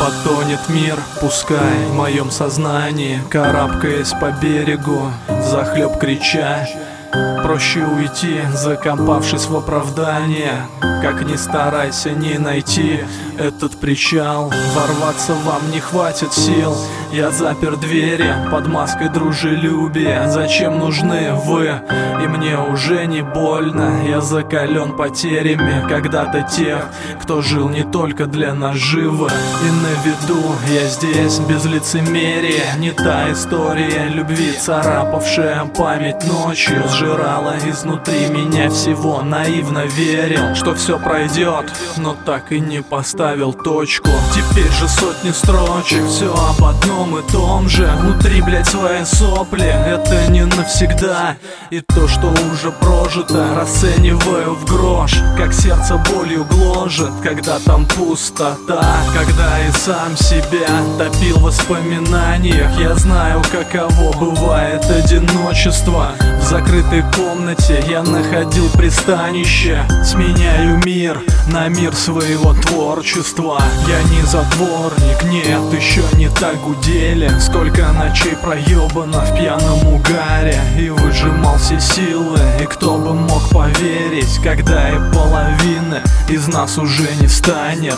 потонет мир, пускай в моем сознании, карабкаясь по берегу, взахлеб крича. Проще уйти, закопавшись в оправдание. Как ни старайся, не найти этот причал. Ворваться вам не хватит сил. Я запер двери под маской дружелюбия. Зачем нужны вы? И мне уже не больно. Я закален потерями когда-то тех, кто жил не только для наживы. И на виду я здесь без лицемерия. Не та история любви, царапавшая память ночью, сжирала изнутри меня всего. Наивно верил, что все пройдет, но так и не поставил точку. Теперь же сотни строчек, все об одном и том же. Внутри, блять, свои сопли, это не навсегда. И то, что уже прожито, расцениваю в грош. Как сердце болью гложет, когда там пустота. Когда и сам себя топил в воспоминаниях. Я знаю, каково бывает одиночество. В закрытой комнате я находил пристанище. Сменяю мир на мир своего творчества. Я не затворник, нет, еще не так гудели. Сколько ночей проебано в пьяном угаре. И выжимал все силы, и кто бы мог поверить, когда и половины из нас уже не станет.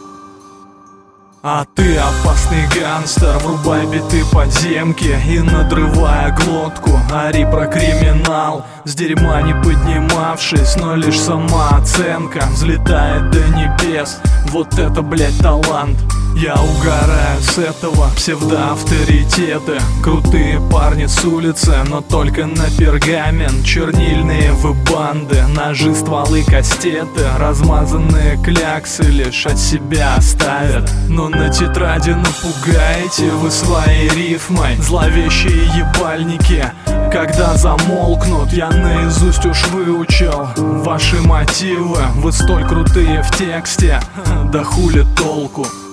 А ты опасный гангстер, врубай биты подземки и, надрывая глотку, ори про криминал. С дерьма не поднимавшись, но лишь самооценка взлетает до небес. Вот это, блять, талант. Я угораю с этого, псевдоавторитеты. Крутые парни с улицы, но только на пергамент. Чернильные вы банды, ножи, стволы, кастеты. Размазанные кляксы лишь от себя оставят. Но на тетради напугаете вы своей рифмой. Зловещие ебальники, когда замолкнут, я наизусть уж выучил ваши мотивы. Вы столь крутые в тексте, да хули толку.